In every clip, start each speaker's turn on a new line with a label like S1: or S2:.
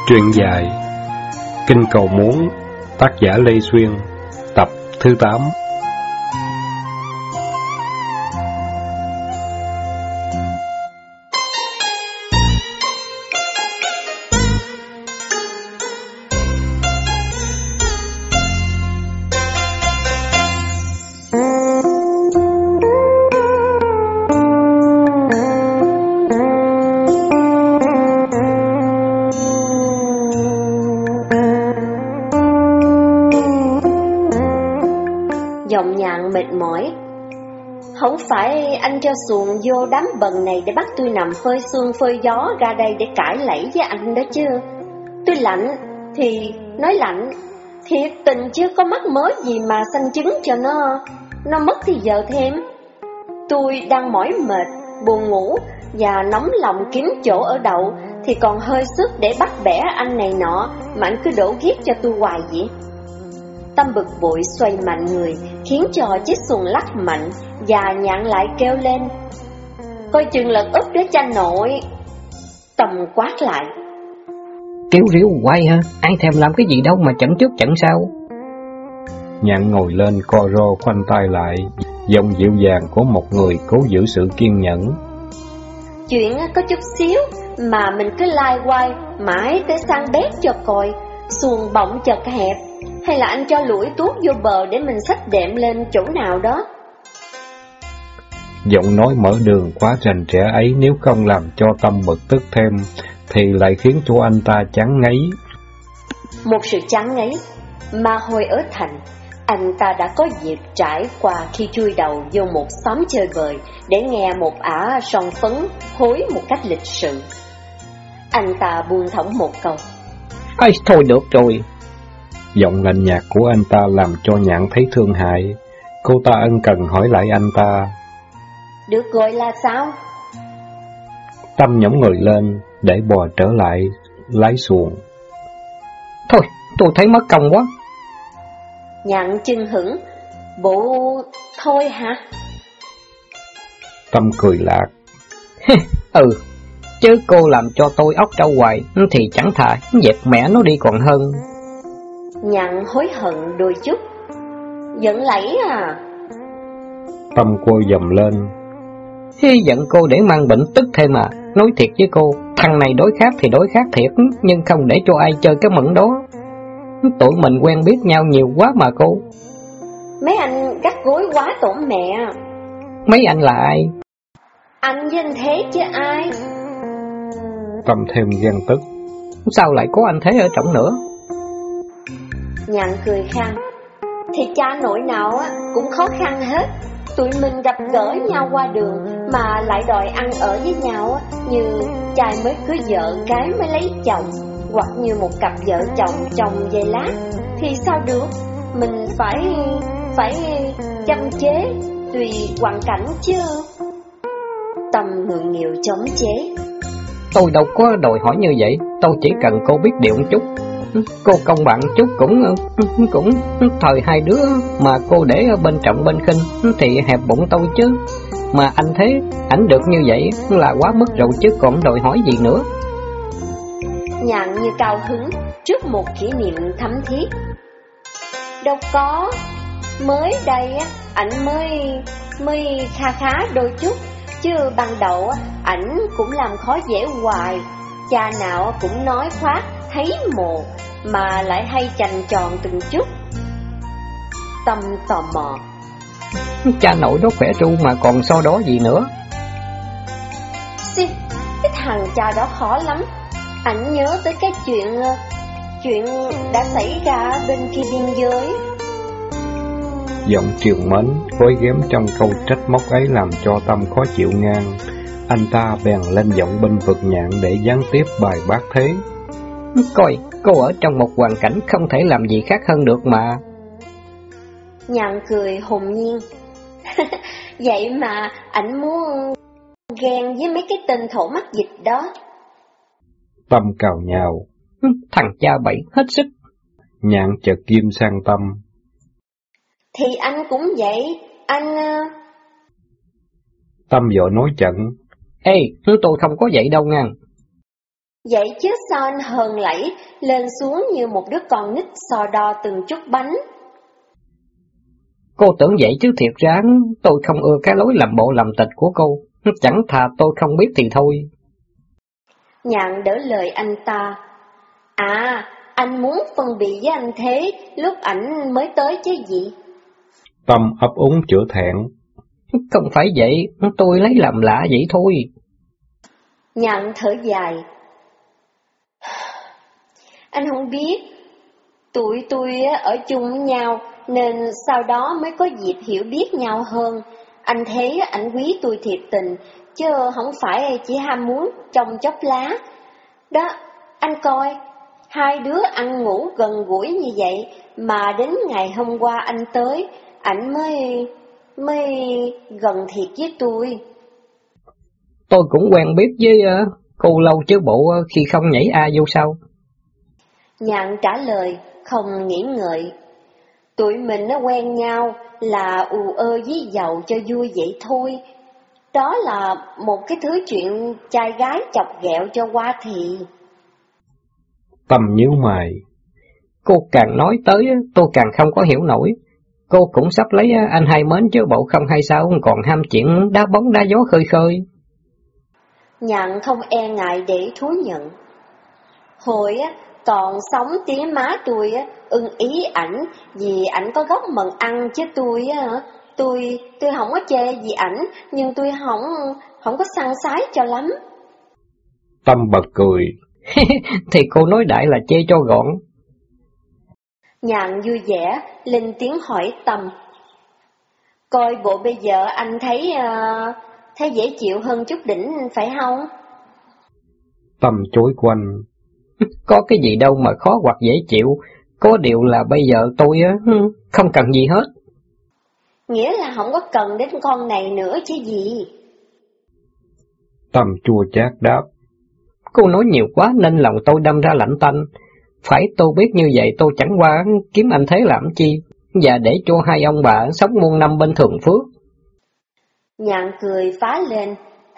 S1: Truyện dài Kinh Cầu Muốn, tác giả Lê Xuyên, tập thứ 8.
S2: Giọng nhạn mệt mỏi. Không phải anh cho xuồng vô đám bần này để bắt tôi nằm phơi sương phơi gió ra đây để cãi lẫy với anh đó chứ. Tôi lạnh thì nói lạnh, thiệt tình chứ có mắc mớ gì mà xanh trứng cho nó mất thì giờ thêm. Tôi đang mỏi mệt, buồn ngủ và nóng lòng kiếm chỗ ở đậu thì còn hơi sức để bắt bẻ anh này nọ mà anh cứ đổ ghét cho tôi hoài vậy. Tâm bực bội xoay mạnh người, khiến cho chiếc xuồng lắc mạnh, và nhạn lại kêu lên: "Coi chừng lật úp đó cha nội!" Tâm quát lại:
S3: "Kéo ríu quay hả? Ai thèm làm cái gì đâu mà chậm trước chậm sau."
S1: Nhạn ngồi lên co ro khoanh tay lại, giọng dịu dàng của một người cố giữ sự kiên nhẫn.
S2: "Chuyện có chút xíu mà mình cứ lai quay mãi tới sang bét cho coi, xuồng bỗng chật hẹp, hay là anh cho lũi tuốt vô bờ để mình xách đệm lên chỗ nào đó."
S1: Giọng nói mở đường quá rành rẽ ấy nếu không làm cho Tâm bực tức thêm thì lại khiến cho anh ta chán ngấy.
S2: Một sự chán ngấy mà hồi ở thành anh ta đã có dịp trải qua khi chui đầu vô một xóm chơi bời để nghe một ả son phấn hối một cách lịch sự. Anh ta buông thõng một câu:
S3: "Ây, thôi được rồi."
S1: Giọng lạnh nhạt của anh ta làm cho Nhạn thấy thương hại. Cô ta ân cần hỏi lại anh ta:
S2: "Được gọi là sao?"
S1: Tâm nhõng người lên để bò trở lại lái xuồng.
S3: "Thôi, tôi thấy mất công quá."
S2: Nhạn chưng hửng: "Bộ thôi hả?"
S1: Tâm cười lạc:
S3: "Ừ, chứ cô làm cho tôi óc trâu hoài thì chẳng thà dẹp mẹ nó đi còn hơn."
S2: Nhạn hối hận đôi chút: "Giận lẫy à?"
S1: Tâm cô dầm lên:
S3: "Giận cô để mang bệnh tức thêm à? Nói thiệt với cô, thằng này đối khác thì đối khác thiệt, nhưng không để cho ai chơi cái mận đó. Tụi mình quen biết nhau nhiều quá mà cô."
S2: "Mấy anh gắt gối quá tổn mẹ."
S3: "Mấy anh là ai?"
S2: "Anh với anh Thế chứ ai."
S1: Tâm thêm ghen tức:
S3: "Sao lại có anh Thế ở trong nữa?"
S2: Nhạn cười khan: "Thì cha nội nào cũng khó khăn hết. Tụi mình gặp gỡ nhau qua đường mà lại đòi ăn ở với nhau như trai mới cưới vợ gái mới lấy chồng, hoặc như một cặp vợ chồng chồng về lát thì sao được. Mình phải chăm chế tùy hoàn cảnh chứ." Tâm ngượng nghịu chống chế:
S3: "Tôi đâu có đòi hỏi như vậy, tôi chỉ cần cô biết điều một chút. Cô công bằng chút cũng thời hai đứa mà cô để bên trọng bên khinh thì hẹp bụng tôi chứ. Mà anh Thế, ảnh được như vậy là quá mức rồi chứ còn đòi hỏi gì nữa."
S2: Nhạn như cao hứng trước một kỷ niệm thấm thiết: "Đâu có, mới đây ảnh mới khá đôi chút, chứ ban đầu ảnh cũng làm khó dễ hoài. Cha nào cũng nói khoác thấy một mà lại hay chành tròn từng chút." Tâm tò mò:
S3: "Cha nội đó khỏe tru mà còn so đó gì nữa?"
S2: "Xì, cái thằng cha đó khó lắm. Ảnh nhớ tới cái chuyện đã xảy ra bên kia biên giới."
S1: Giọng triều mến gói ghém trong câu trách móc ấy làm cho Tâm khó chịu ngang. Anh ta bèn lên giọng bênh vực Nhạn để gián tiếp bài bác thế:
S3: "Coi, cô ở trong một hoàn cảnh không thể làm gì khác hơn được mà."
S2: Nhạn cười hồn nhiên: "Vậy mà ảnh muốn ghen với mấy cái tên thổ mắc dịch đó."
S1: Tâm cào nhào:
S3: "Thằng cha bậy hết sức."
S1: Nhạn chợt ghim sang Tâm:
S2: "Thì anh cũng vậy, anh..."
S1: Tâm vội nói chận:
S3: "Ê, tôi không có vậy đâu nha."
S2: Vậy chứ sao anh hờn lẫy, lên xuống như một đứa con nít so đo từng chút bánh?
S3: Cô tưởng vậy chứ thiệt ra tôi không ưa cái lối làm bộ làm tịch của cô. Chẳng thà tôi không biết thì thôi.
S2: Nhạn đỡ lời anh ta. À, anh muốn phân biệt với anh Thế lúc ảnh mới tới chứ gì?
S1: Tâm ấp úng chữa thẹn.
S3: Không phải vậy, tôi lấy làm lạ vậy thôi.
S2: Nhạn thở dài. Anh không biết, tụi tôi ở chung với nhau nên sau đó mới có dịp hiểu biết nhau hơn. Anh thấy ảnh quý tôi thiệt tình, chứ không phải chỉ ham muốn trong chốc lá. Đó, anh coi, hai đứa ăn ngủ gần gũi như vậy mà đến ngày hôm qua anh tới, ảnh mới gần thiệt với tôi.
S3: Tôi cũng quen biết với cô lâu chứ bộ khi không nhảy vô sao?
S2: Nhạn trả lời, không nghĩ ngợi. Tụi mình nó quen nhau là ù ơ với giàu cho vui vậy thôi. Đó là một cái thứ chuyện trai gái chọc ghẹo cho qua thì.
S1: Tâm nhíu mày.
S3: Cô càng nói tới tôi càng không có hiểu nổi. Cô cũng sắp lấy anh hai mến chứ bộ không hay sao còn ham chuyện đá bóng đá gió khơi khơi.
S2: Nhạn không e ngại để thú nhận. Hồi còn sống tía má tôi ưng ý ảnh vì ảnh có gốc mần ăn, chứ tôi không có chê gì ảnh, nhưng tôi không có săn sái cho lắm.
S1: Tâm bật cười.
S3: Thì cô nói đại là chê cho gọn.
S2: Nhạn vui vẻ lên tiếng hỏi Tâm. Coi bộ bây giờ anh thấy dễ chịu hơn chút đỉnh phải không?
S1: Tâm chối quanh.
S3: Có cái gì đâu mà khó hoặc dễ chịu, có điều là bây giờ tôi không cần gì hết.
S2: Nghĩa là không có cần đến con này nữa chứ gì?
S1: Tâm chua chát đáp.
S3: Cô nói nhiều quá nên lòng tôi đâm ra lạnh tanh. Phải tôi biết như vậy tôi chẳng qua kiếm anh Thế làm chi, và để cho hai ông bà sống muôn năm bên Thường Phước.
S2: Nhạn cười phá lên.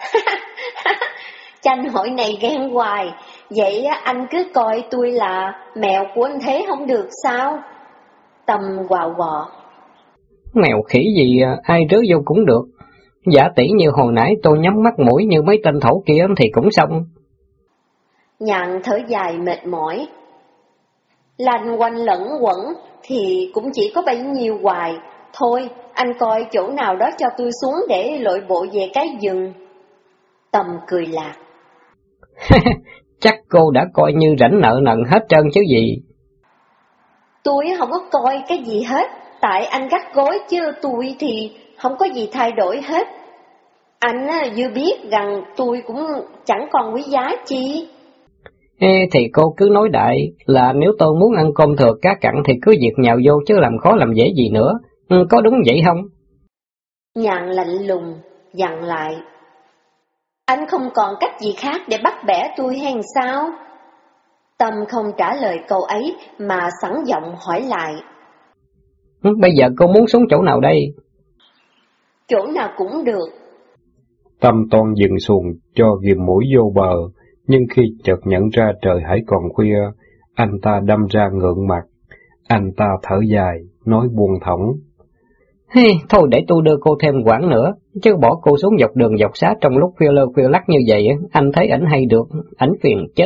S2: Tranh hội này ghen hoài, vậy anh cứ coi tôi là mèo của anh Thế không được sao? Tâm quào quọ.
S3: Mèo khỉ gì ai rớ vô cũng được. Giả tỷ như hồi nãy tôi nhắm mắt mũi như mấy tên thổ kia thì cũng xong.
S2: Nhạn thở dài mệt mỏi. Lanh quanh lẫn quẩn thì cũng chỉ có bấy nhiêu hoài. Thôi, anh coi chỗ nào đó cho tôi xuống để lội bộ về cái rừng. Tâm cười lạc.
S3: Chắc cô đã coi như rảnh nợ nần hết trơn chứ gì.
S2: Tôi không có coi cái gì hết, tại anh gắt gối chứ tôi thì không có gì thay đổi hết. Anh vừa biết rằng tôi cũng chẳng còn quý giá chi.
S3: Thì cô cứ nói đại là nếu tôi muốn ăn cơm thừa cá cặn thì cứ việc nhào vô chứ làm khó làm dễ gì nữa. Có đúng vậy không?
S2: Nhạn lạnh lùng, dặn lại. Anh không còn cách gì khác để bắt bẻ tôi hay sao? Tâm không trả lời câu ấy mà sẵn giọng hỏi lại.
S3: Bây giờ cô muốn xuống chỗ nào đây?
S2: Chỗ nào cũng được.
S1: Tâm toan dừng xuồng cho ghim mũi vô bờ, nhưng khi chợt nhận ra trời hãy còn khuya, anh ta đâm ra ngượng mặt. Anh ta thở dài, nói buông thõng.
S3: Thôi để tôi đưa cô thêm quãng nữa, chứ bỏ cô xuống dọc đường dọc xá trong lúc khuya lơ khuya lắc như vậy, anh thấy ảnh hay được, ảnh phiền chết.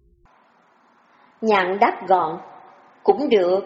S2: Nhạn đáp gọn, cũng được.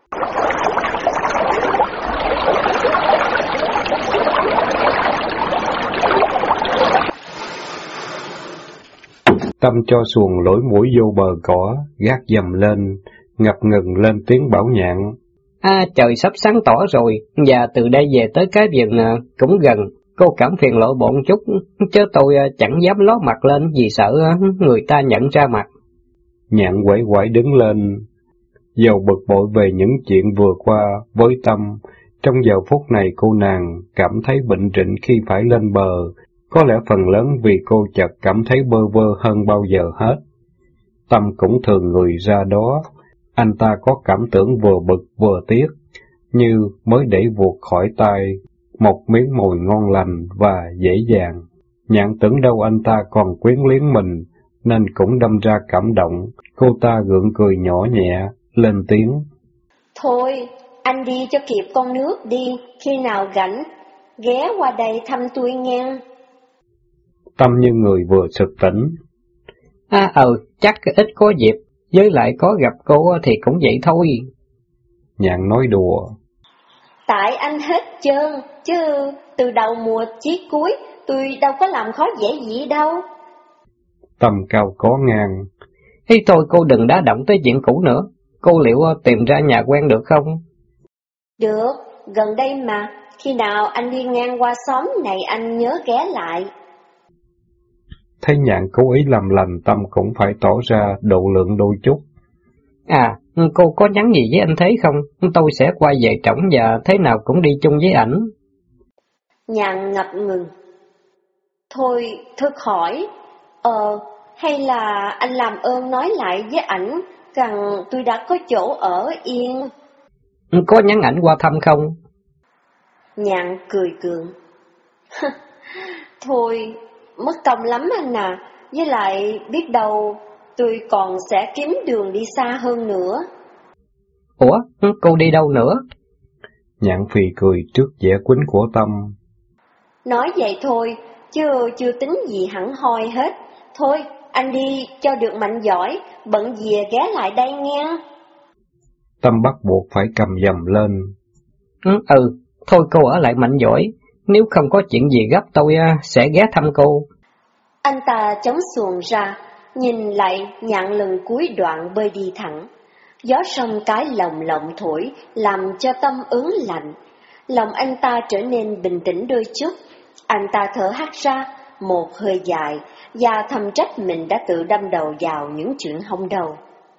S1: Tâm cho xuồng lối mũi vô bờ cỏ, gác dầm lên, ngập ngừng lên tiếng bảo Nhạn.
S3: Trời sắp sáng tỏ rồi, và từ đây về tới cái vườn cũng gần, cô cảm phiền lội bộ một chút, chứ tôi chẳng dám ló mặt lên vì sợ người ta nhận ra mặt.
S1: Nhạn quẩy quẩy đứng lên, dầu bực bội về những chuyện vừa qua với Tâm. Trong giờ phút này cô nàng cảm thấy bệnh rịnh khi phải lên bờ, có lẽ phần lớn vì cô chợt cảm thấy bơ vơ hơn bao giờ hết. Tâm cũng thường người ra đó, anh ta có cảm tưởng vừa bực vừa tiếc, như mới để vuột khỏi tay một miếng mồi ngon lành và dễ dàng. Nhạn tưởng đâu anh ta còn quyến luyến mình, nên cũng đâm ra cảm động. Cô ta gượng cười nhỏ nhẹ, lên tiếng.
S2: Thôi, anh đi cho kịp con nước đi, khi nào rảnh, ghé qua đây thăm tôi nghe.
S1: Tâm như người vừa sực tỉnh.
S3: Chắc ít có dịp, với lại có gặp cô thì cũng vậy thôi.
S1: Nhạn nói đùa.
S2: Tại anh hết trơn, chứ từ đầu mùa chí cuối, tôi đâu có làm khó dễ gì đâu.
S1: Tâm cao có ngang.
S3: Thôi cô đừng đá động tới chuyện cũ nữa, cô liệu tìm ra nhà quen được không?
S2: Được, gần đây mà, khi nào anh đi ngang qua xóm này anh nhớ ghé lại.
S1: Thấy Nhạn cố ý làm lành, Tâm cũng phải tỏ ra độ lượng đôi chút.
S3: Cô có nhắn gì với anh Thế không? Tôi sẽ quay về trỏng và thế nào cũng đi chung với ảnh.
S2: Nhạn ngập ngừng. Thôi, thức hỏi, hay là anh làm ơn nói lại với ảnh rằng tôi đã có chỗ ở yên.
S3: Có nhắn ảnh qua thăm không?
S2: Nhạn cười gượng. Thôi, mất công lắm anh à, với lại biết đâu tôi còn sẽ kiếm đường đi xa hơn nữa.
S3: Ủa, cô đi đâu nữa?
S1: Nhạn phì cười trước vẻ quýnh của Tâm.
S2: Nói vậy thôi, chứ chưa tính gì hẳn hoi hết. Thôi, anh đi cho được mạnh giỏi, bận về ghé lại đây nghe.
S1: Tâm bắt buộc phải cầm dầm lên.
S3: Thôi cô ở lại mạnh giỏi, nếu không có chuyện gì gấp tôi sẽ ghé thăm cô.
S2: Anh ta chống xuồng ra, nhìn lại Nhạn lần cuối đoạn bơi đi thẳng. Gió sông cái lồng lộng thổi, làm cho Tâm ớn lạnh. Lòng anh ta trở nên bình tĩnh đôi chút. Anh ta thở hắt ra một hơi dài và thầm trách mình đã tự đâm đầu vào những chuyện không đâu.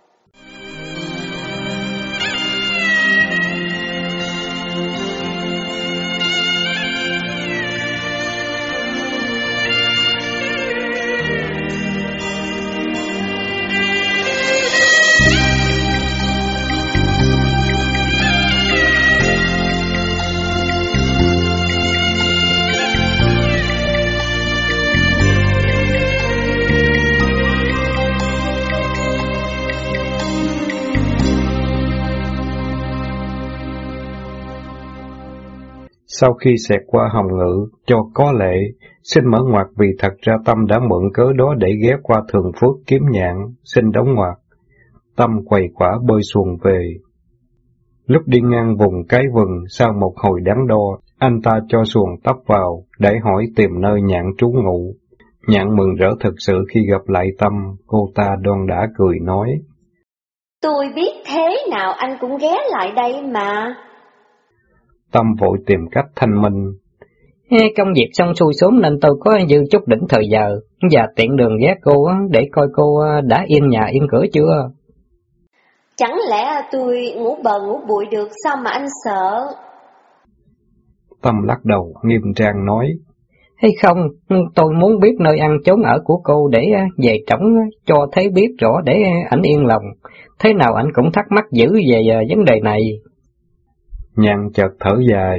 S1: Sau khi xẹt qua Hồng Ngự, cho có lệ, xin mở ngoặt vì thật ra Tâm đã mượn cớ đó để ghé qua Thường Phước kiếm Nhạn, xin đóng ngoặt. Tâm quầy quả bơi xuồng về. Lúc đi ngang vùng cái vừng, sau một hồi đắn đo, anh ta cho xuồng tấp vào, để hỏi tìm nơi Nhạn trú ngụ. Nhạn mừng rỡ thực sự khi gặp lại Tâm, cô ta đoan đã cười nói.
S2: Tôi biết thế nào anh cũng ghé lại đây mà.
S1: Tâm vội tìm cách thanh minh.
S3: Công việc xong xuôi sớm nên tôi có dư chút đỉnh thời giờ, và tiện đường ghé cô để coi cô đã yên nhà yên cửa chưa.
S2: Chẳng lẽ tôi ngủ bờ ngủ bụi được sao mà anh sợ?
S1: Tâm lắc đầu, nghiêm trang nói.
S3: Hay không, tôi muốn biết nơi ăn chốn ở của cô để về trỏng cho thấy biết rõ để ảnh yên lòng. Thế nào ảnh cũng thắc mắc dữ về vấn đề này.
S1: Nhạn chợt thở dài.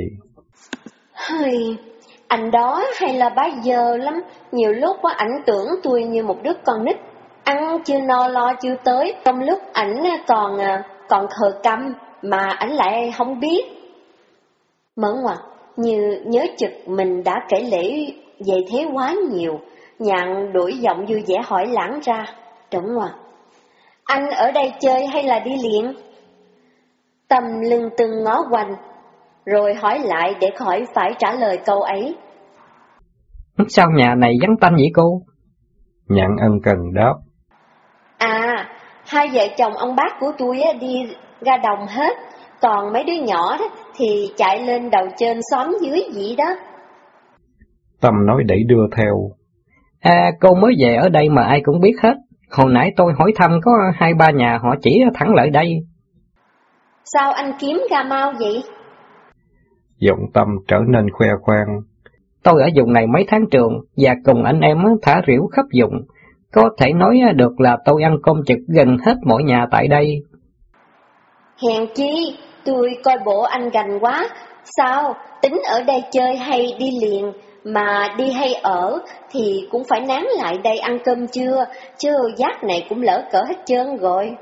S2: Anh đó hay là bá giờ lắm, nhiều lúc ảnh tưởng tôi như một đứa con nít, ăn chưa no lo chưa tới, trong lúc ảnh còn khờ câm mà ảnh lại không biết. Mở ngoặt, như nhớ chực mình đã kể lễ về thế quá nhiều. Nhạn đổi giọng vui vẻ hỏi lãng ra, Trống ngoặt, anh ở đây chơi hay là đi luyện? Tâm lưng tưng ngó quanh, rồi hỏi lại để khỏi phải trả lời câu ấy.
S3: Sao nhà này vắng tanh vậy cô?
S1: Nhạn ân cần đáp.
S2: Hai vợ chồng ông bác của tôi đi ra đồng hết, còn mấy đứa nhỏ đó thì chạy lên đầu trên xóm dưới vậy đó.
S1: Tâm nói đẩy đưa theo.
S3: Cô mới về ở đây mà ai cũng biết hết. Hồi nãy tôi hỏi thăm có 2-3 nhà họ chỉ thẳng lại đây.
S2: Sao anh kiếm ra mau vậy?
S1: Giọng Tâm trở nên khoe khoang.
S3: Tôi ở vùng này mấy tháng trường và cùng anh em thả rỉu khắp vùng. Có thể nói được là tôi ăn cơm trực gần hết mọi nhà tại đây.
S2: Hèn chi, tôi coi bộ anh gành quá. Sao, tính ở đây chơi hay đi liền mà đi hay ở thì cũng phải nán lại đây ăn cơm trưa, chứ giác này cũng lỡ cỡ hết trơn rồi.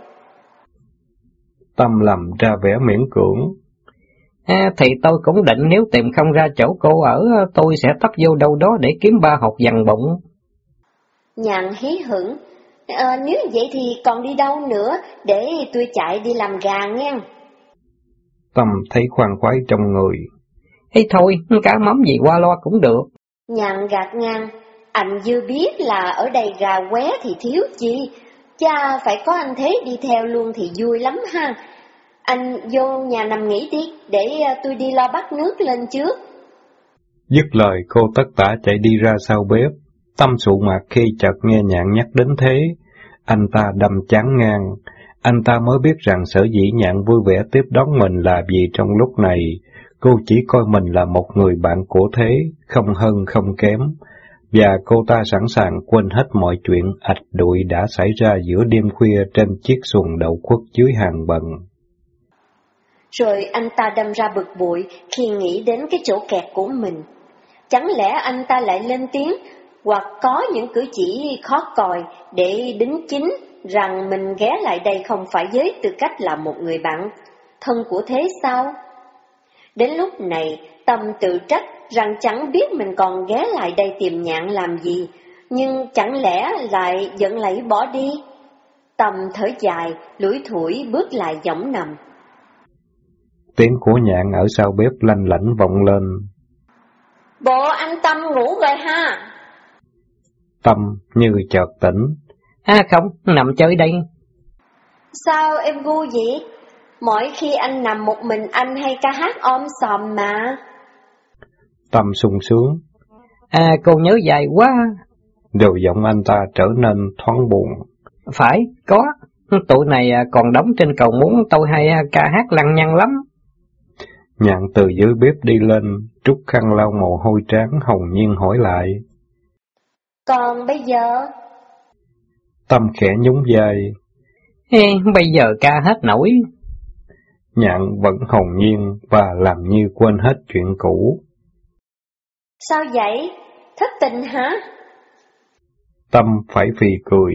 S1: Tâm làm ra vẻ miễn cưỡng.
S3: Thì tôi cũng định nếu tìm không ra chỗ cô ở, tôi sẽ tấp vô đâu đó để kiếm 3 hột dằn bụng.
S2: Nhàn hí hửng. Nếu vậy thì còn đi đâu nữa, để tôi chạy đi làm gà nghe.
S1: Tâm thấy khoan khoái trong người.
S3: Thôi, cá mắm gì qua loa cũng được.
S2: Nhàn gạt ngang. Anh dư biết là ở đây gà qué thì thiếu chi, cha phải có anh Thế đi theo luôn thì vui lắm ha. Anh vô nhà nằm nghỉ đi, để tôi đi lo bắt nước lên trước.
S1: Dứt lời cô tất tả chạy đi ra sau bếp. Tâm sụ mặt khi chợt nghe Nhạn nhắc đến Thế. Anh ta đâm chán ngang. Anh ta mới biết rằng sở dĩ Nhạn vui vẻ tiếp đón mình là vì trong lúc này, cô chỉ coi mình là một người bạn của Thế, không hơn không kém. Và cô ta sẵn sàng quên hết mọi chuyện ạch đụi đã xảy ra giữa đêm khuya trên chiếc xuồng đậu khuất dưới hàng bần.
S2: Rồi anh ta đâm ra bực bội khi nghĩ đến cái chỗ kẹt của mình. Chẳng lẽ anh ta lại lên tiếng, hoặc có những cử chỉ khó còi để đính chính rằng mình ghé lại đây không phải với tư cách là một người bạn thân của Thế sao? Đến lúc này, Tâm tự trách rằng chẳng biết mình còn ghé lại đây tìm Nhạn làm gì, nhưng chẳng lẽ lại giận lẫy bỏ đi? Tâm thở dài, lủi thủi bước lại võng nằm.
S1: Tiếng của Nhạn ở sau bếp lanh lảnh vọng lên.
S2: Bộ anh Tâm ngủ rồi ha?
S1: Tâm như chợt tỉnh.
S3: Không, nằm chơi đây.
S2: Sao em ngu vậy? Mỗi khi anh nằm một mình anh hay ca hát om sòm mà.
S1: Tâm sung sướng.
S3: Cô nhớ dài quá.
S1: Rồi giọng anh ta trở nên thoáng buồn.
S3: Phải, có. Tụi này còn đóng trên cầu muốn tôi hay ca hát lăng nhăng lắm.
S1: Nhạn từ dưới bếp đi lên, trút khăn lau mồ hôi trán, hồn nhiên hỏi lại.
S2: Còn bây giờ?
S1: Tâm khẽ nhún vai.
S3: Bây giờ ca hết nổi.
S1: Nhạn vẫn hồn nhiên và làm như quên hết chuyện cũ.
S2: Sao vậy? Thất tình hả?
S1: Tâm phải phì cười.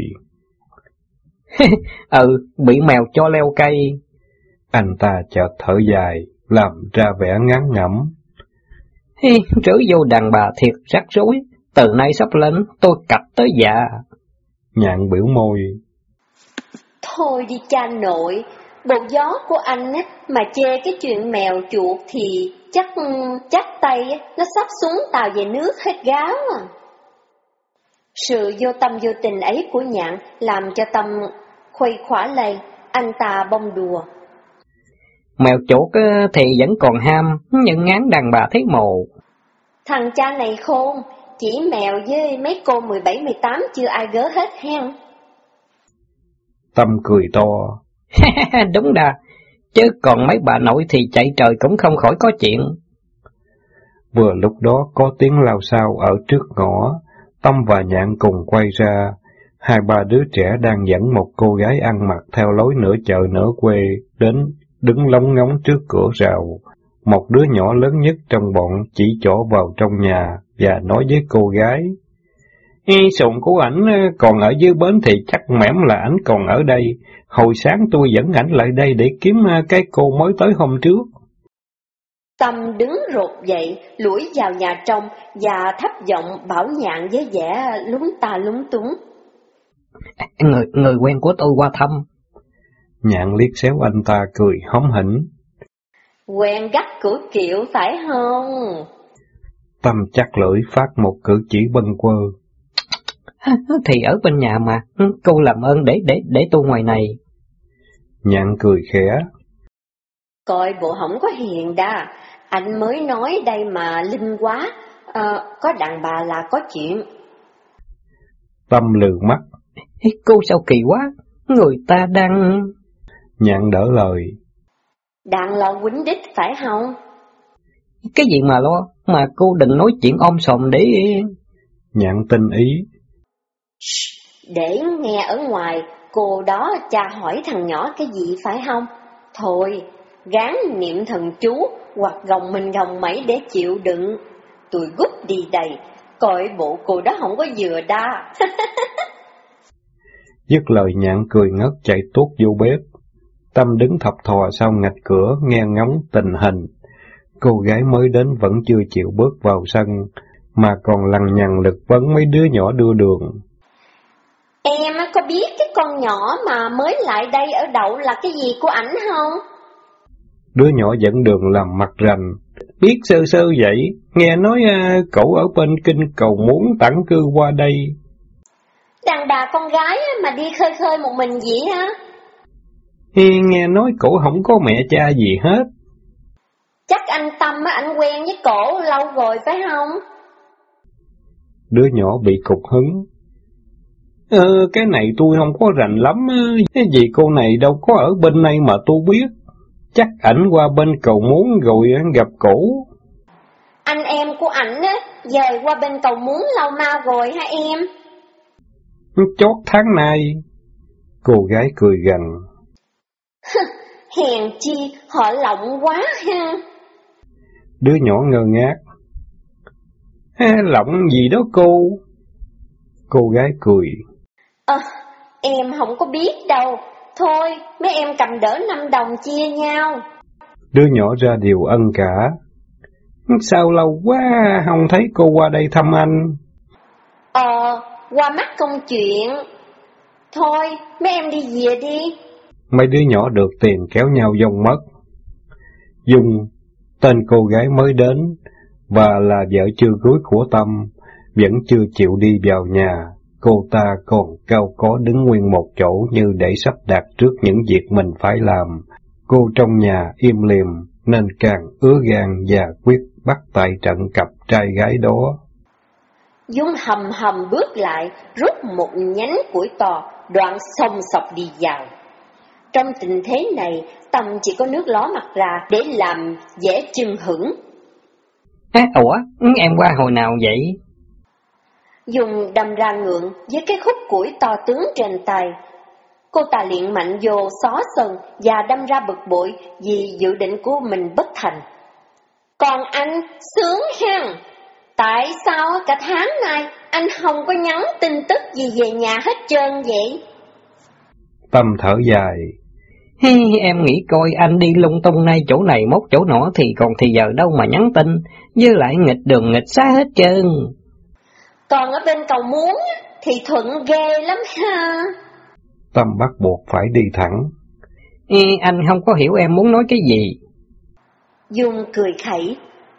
S3: Bị mèo cho leo cây.
S1: Anh ta chợt thở dài, làm ra vẻ ngán ngẩm.
S3: Rỡ vô đàn bà thiệt rắc rối. Từ nay sắp lên tôi cặp tới già. Nhạn
S1: biểu môi.
S2: Thôi đi cha nội, bộ gió của anh á, mà chê cái chuyện mèo chuột thì chắc tay nó sắp xuống tàu về nước hết gáo à. Sự vô tâm vô tình ấy của Nhạn làm cho Tâm khuây khỏa lây, anh ta bông đùa.
S3: Mèo chuột thì vẫn còn ham, nhưng ngán đàn bà thấy mồ.
S2: Thằng cha này khôn, chỉ mèo với mấy cô 17-18 chưa ai gớ hết hen.
S1: Tâm cười to.
S3: Đúng đà, chứ còn mấy bà nội thì chạy trời cũng không khỏi có chuyện.
S1: Vừa lúc đó có tiếng lao xao ở trước ngõ, Tâm và Nhạn cùng quay ra. 2-3 đứa trẻ đang dẫn một cô gái ăn mặc theo lối nửa chợ nửa quê đến đứng lóng ngóng trước cửa rào. Một đứa nhỏ lớn nhất trong bọn chỉ trỏ vào trong nhà và nói với cô gái. Xuồng của ảnh còn ở dưới bến thì chắc mẻm là ảnh còn ở đây. Hồi sáng tôi dẫn ảnh lại đây để kiếm cái cô mới tới hôm trước.
S2: Tâm đứng rột dậy, lủi vào nhà trong và thấp giọng bảo Nhạn với vẻ lúng ta lúng túng.
S3: Người quen của tôi qua thăm.
S1: Nhạn liếc xéo anh ta cười hóm hỉnh.
S2: Quen gắt của kiểu phải không?
S1: Tâm chắc lưỡi phát một cử chỉ bâng quơ.
S3: Thì ở bên nhà mà, cô làm ơn để tôi ngoài này.
S1: Nhạn cười khẽ.
S2: Coi bộ không có hiền đa, anh mới nói đây mà linh quá, có đàn bà là có chuyện.
S1: Tâm lừ mắt.
S3: Cô sao kỳ quá, người ta đang...
S1: Nhạn đỡ lời.
S2: Đang lo quýnh đích phải không?
S3: Cái gì mà lo, mà cô đừng nói chuyện om sòm để...
S1: Nhạn tinh ý.
S2: Để nghe ở ngoài, cô đó cha hỏi thằng nhỏ cái gì phải không? Thôi, gán niệm thần chú hoặc gồng mình gồng mẩy để chịu đựng. tôi gút đi đây, coi bộ cô đó không có vừa đa.
S1: Dứt lời Nhạn cười ngất chạy tuốt vô bếp. Tâm đứng thập thò sau ngạch cửa nghe ngóng tình hình. Cô gái mới đến vẫn chưa chịu bước vào sân, mà còn lằng nhằng lực vấn mấy đứa nhỏ đưa đường.
S2: Em có biết cái con nhỏ mà mới lại đây ở đậu là cái gì của ảnh không?
S1: Đứa nhỏ dẫn đường làm mặt rành. Biết sơ sơ vậy, nghe nói cậu ở bên kinh cầu muốn tản cư qua đây.
S2: Đàn bà con gái mà đi khơi khơi một mình vậy hả?
S1: Nghe nói cậu không có mẹ cha gì hết.
S2: Chắc anh Tâm anh quen với cổ lâu rồi phải không?
S1: Đứa nhỏ bị cục hứng. Cái này tôi không có rành lắm, vì cô này đâu có ở bên này mà tôi biết. Chắc ảnh qua bên cầu muốn rồi gặp cổ.
S2: Anh em của ảnh dời qua bên cầu muốn lâu mau rồi hả em?
S1: Chót tháng nay. Cô gái cười gằn.
S2: Hèn chi họ lộng quá ha.
S1: Đứa nhỏ ngơ ngác. Lộng gì đó cô? Cô gái cười.
S2: Em không có biết đâu. Thôi, mấy em cầm đỡ 5 đồng chia nhau.
S1: Đứa nhỏ ra điều ân cả. Sao lâu quá không thấy cô qua đây thăm anh?
S2: Qua mắt công chuyện. Thôi, mấy em đi về đi.
S1: Mấy đứa nhỏ được tiền kéo nhau vòng mất. Dung, tên cô gái mới đến, và là vợ chưa cưới của Tâm, vẫn chưa chịu đi vào nhà. Cô ta còn cao có đứng nguyên một chỗ như để sắp đặt trước những việc mình phải làm. Cô trong nhà im lìm nên càng ứa gan và quyết bắt tại trận cặp trai gái đó.
S2: Dung hầm hầm bước lại, rút một nhánh củi to, đoạn xông xọc đi vào. Trong tình thế này, Tâm chỉ có nước ló mặt ra để làm dễ chưng hửng.
S3: Ủa, em qua hồi nào vậy?
S2: Dung đâm ra ngượng với cái khúc củi to tướng trên tay. Cô ta liền mạnh vô xó sần và đâm ra bực bội vì dự định của mình bất thành. Còn anh sướng ha, tại sao cả tháng nay anh không có nhắn tin tức gì về nhà hết trơn vậy?
S1: Tâm thở dài.
S3: Em nghĩ coi anh đi lung tung nay chỗ này mốt chỗ nọ thì còn thì giờ đâu mà nhắn tin, với lại nghịch đường nghịch xá hết trơn.
S2: Còn ở bên cầu muốn thì thuận ghê lắm ha.
S1: Tâm bắt buộc phải đi thẳng.
S3: Anh không có hiểu em muốn nói cái gì.
S2: Dung cười khẩy.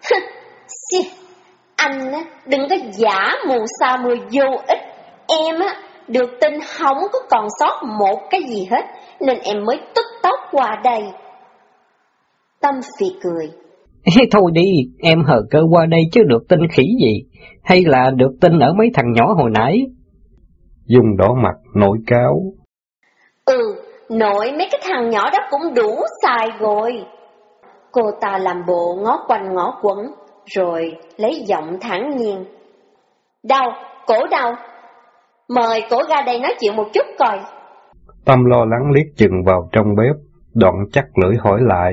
S2: Anh đừng có giả mù sa mưa vô ích. Em được tin không có còn sót một cái gì hết, nên em mới tức tốc qua đây. Tâm phì cười.
S3: Thôi đi, em hờ cơ qua đây chứ được tin khỉ gì, hay là được tin ở mấy thằng nhỏ hồi nãy?
S1: Dung đỏ mặt nổi cáo.
S2: Nội mấy cái thằng nhỏ đó cũng đủ xài rồi. Cô ta làm bộ ngó quanh ngó quẩn, rồi lấy giọng thản nhiên. Đâu, cổ đâu? Mời cổ ra đây nói chuyện một chút coi.
S1: Tâm lo lắng liếc chừng vào trong bếp, đoạn chắc lưỡi hỏi lại.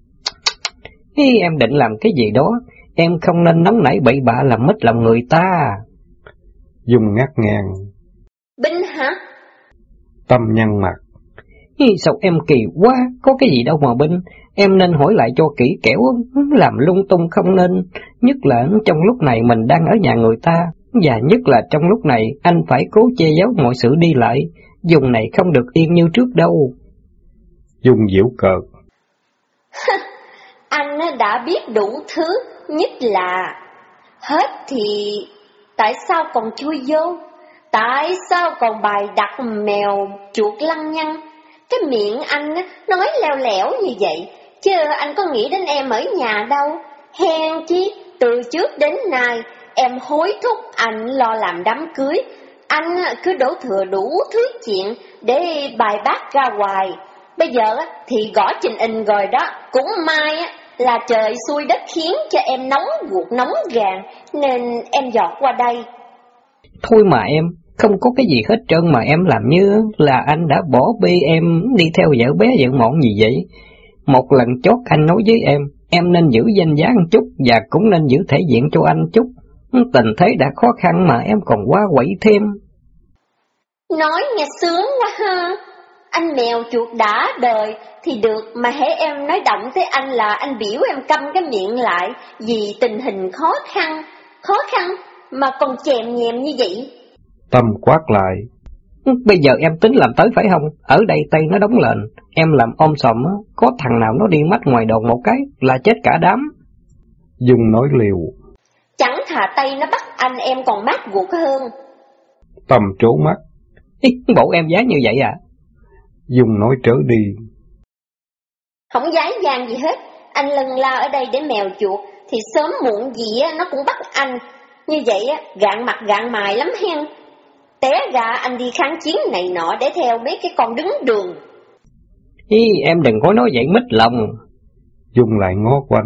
S3: Em định làm cái gì đó, em không nên nóng nảy bậy bạ làm mất lòng người ta.
S1: Dung ngắt ngang.
S2: Binh hả?
S1: Tâm nhăn mặt.
S3: Sao em kỳ quá, có cái gì đâu mà binh, em nên hỏi lại cho kỹ kẻo làm lung tung không nên, nhất là trong lúc này mình đang ở nhà người ta, và nhất là trong lúc này anh phải cố che giấu mọi sự đi lại, Dung này không được yên như trước đâu.
S1: Dung giễu cợt.
S2: Anh đã biết đủ thứ, nhất là hết thì tại sao còn chui vô? Tại sao còn bài đặt mèo chuột lăng nhăng? Cái miệng anh nói leo lẻo như vậy, chứ anh có nghĩ đến em ở nhà đâu. Hèn chi, từ trước đến nay, em hối thúc anh lo làm đám cưới. Anh cứ đổ thừa đủ thứ chuyện để bài bác ra hoài. Bây giờ thì gõ trình in rồi đó, cũng may là trời xui đất khiến cho em nóng ruột nóng gan, nên em dọt qua đây.
S3: Thôi mà em, không có cái gì hết trơn mà em làm như là anh đã bỏ bê em đi theo vợ bé vợ mọn gì vậy. Một lần chót anh nói với em nên giữ danh giá một chút và cũng nên giữ thể diện cho anh chút. Tình thế đã khó khăn mà em còn quá quậy thêm.
S2: Nói nghe sướng quá ha. Anh mèo chuột đã đời thì được, mà hễ em nói động tới anh là anh biểu em câm cái miệng lại, vì tình hình khó khăn mà còn chèm nhèm như vậy.
S1: Tâm quát lại.
S3: Bây giờ em tính làm tới phải không? Ở đây tay nó đóng lệnh, em làm ôm sòm, có thằng nào nó đi mách ngoài đồn một cái là chết cả đám.
S1: Dung nói liều.
S2: Chẳng thà tay nó bắt anh em còn mát ruột hơn.
S1: Tâm trố mắt.
S3: Bộ em dám như vậy à?
S1: Dung nói trớ đi.
S2: Không dám gian gì hết. Anh lân la ở đây để mèo chuột thì sớm muộn gì nó cũng bắt anh. Như vậy gạn mặt gạn mày lắm hen. Té ra anh đi kháng chiến này nọ để theo mấy cái con đứng đường.
S3: Em đừng có nói vậy mít lòng.
S1: Dung lại ngó quanh.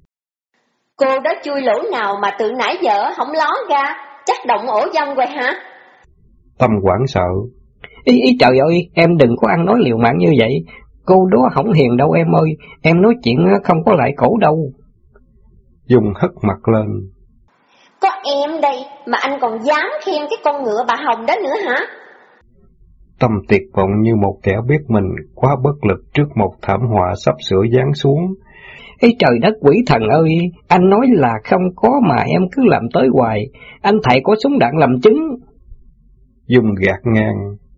S2: Cô đó chui lỗ nào mà từ nãy giờ không ló ra, chắc động ổ dông rồi hả?
S1: Tâm hoảng sợ.
S3: Trời ơi, em đừng có ăn nói liều mạng như vậy. Cô đó không hiền đâu em ơi, em nói chuyện không có lại cổ đâu.
S1: Dung hất mặt lên.
S2: Có em đây mà anh còn dám khen cái con ngựa bà Hồng đó nữa hả?
S1: Tâm tuyệt vọng như một kẻ biết mình quá bất lực trước một thảm họa sắp sửa giáng xuống.
S3: Trời đất quỷ thần ơi, anh nói là không có mà em cứ làm tới hoài. Anh thầy có súng đạn làm chứng.
S1: Dung gạt ngang.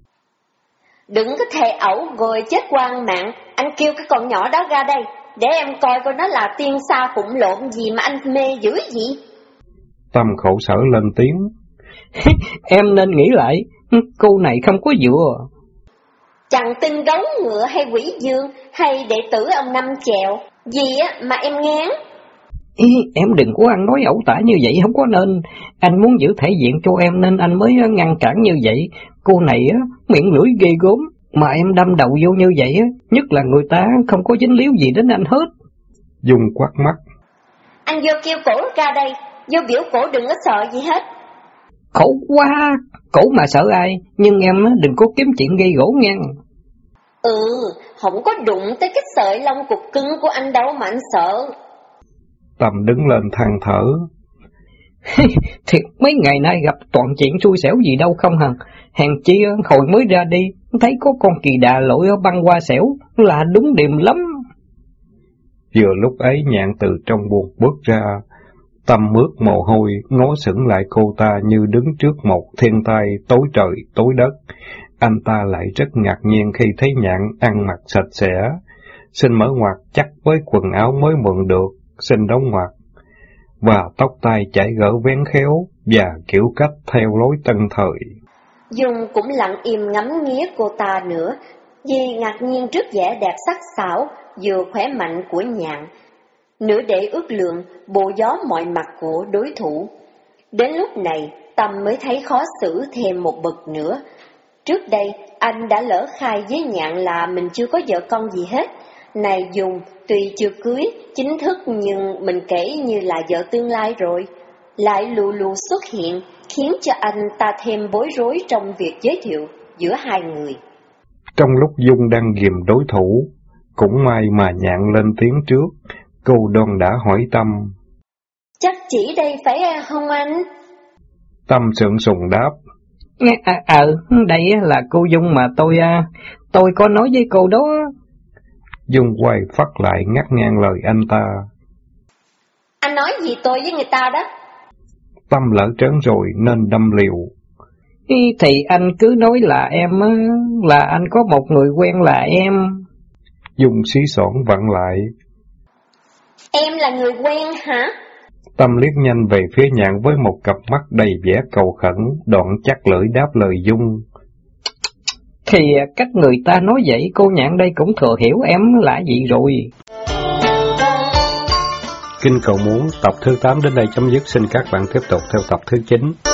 S2: Đừng có thề ẩu rồi chết quan mạng. Anh kêu cái con nhỏ đó ra đây, để em coi coi nó là tiên sa phụng lộn gì mà anh mê dữ gì.
S1: Tâm khổ sở lên tiếng.
S3: Em nên nghĩ lại, cô này không có dựa.
S2: Chẳng tin gấu ngựa hay quỷ dương hay đệ tử ông Năm Chèo gì mà em ngán.
S3: Em đừng có ăn nói ẩu tả như vậy, không có nên. Anh muốn giữ thể diện cho em nên anh mới ngăn cản như vậy. Cô này miệng lưỡi ghê gớm, mà em đâm đầu vô như vậy nhất là người ta không có dính líu gì đến anh hết.
S1: Dung quát mắt.
S2: Anh vô kêu cổ ra đây, vô biểu cổ đừng có sợ gì hết.
S3: Khổ quá, cổ mà sợ ai, nhưng em đừng có kiếm chuyện gây gổ ngang.
S2: Không có đụng tới cái sợi lông cục cưng của anh đâu mà anh sợ.
S1: Tâm đứng lên than thở.
S3: Thiệt mấy ngày nay gặp toàn chuyện xui xẻo gì đâu không hả? Hèn chi hồi mới ra đi, thấy có con kỳ đà lội băng qua xẻo là đúng điềm lắm.
S1: Vừa lúc ấy Nhạn từ trong buồng bước ra. Tâm mướt mồ hôi, ngó sững lại cô ta như đứng trước một thiên tai tối trời tối đất. Anh ta lại rất ngạc nhiên khi thấy Nhạn ăn mặc sạch sẽ, xin mở ngoặt chắc với quần áo mới mượn được, xin đóng ngoặt, và tóc tai chải gỡ vén khéo, và kiểu cách theo lối tân thời.
S2: Dung cũng lặng im ngắm nghía cô ta nữa, vì ngạc nhiên trước vẻ đẹp sắc sảo, vừa khỏe mạnh của Nhạn, nửa để ước lượng bộ gió mọi mặt của đối thủ. Đến lúc này, Tâm mới thấy khó xử thêm một bậc nữa. Trước đây, anh đã lỡ khai với Nhạn là mình chưa có vợ con gì hết. Này Dung, tuy chưa cưới chính thức nhưng mình kể như là vợ tương lai rồi. Lại lù lù xuất hiện, khiến cho anh ta thêm bối rối trong việc giới thiệu giữa hai người.
S1: Trong lúc Dung đang ghìm đối thủ, cũng may mà Nhạn lên tiếng trước. Cô Đoan đã hỏi Tâm.
S2: Chắc chỉ đây phải không anh?
S1: Tâm sượng sùng đáp.
S3: Đây là cô Dung mà tôi có nói với cô đó.
S1: Dung quay phát lại ngắt ngang lời anh ta.
S2: Anh nói gì tôi với người ta đó?
S1: Tâm lỡ trớn rồi nên đâm liều.
S3: Thì anh cứ nói là là anh có một người quen là em.
S1: Dung xí xỏn vặn lại.
S2: Em là người quen hả?
S1: Tâm liếc nhanh về phía Nhạn với một cặp mắt đầy vẻ cầu khẩn, đoạn chắc lưỡi đáp lời Dung.
S3: Thì cách người ta nói vậy, cô Nhạn đây cũng thừa hiểu em là gì rồi.
S1: Kinh cầu muốn tập thứ 8 đến đây chấm dứt, xin các bạn tiếp tục theo tập thứ 9.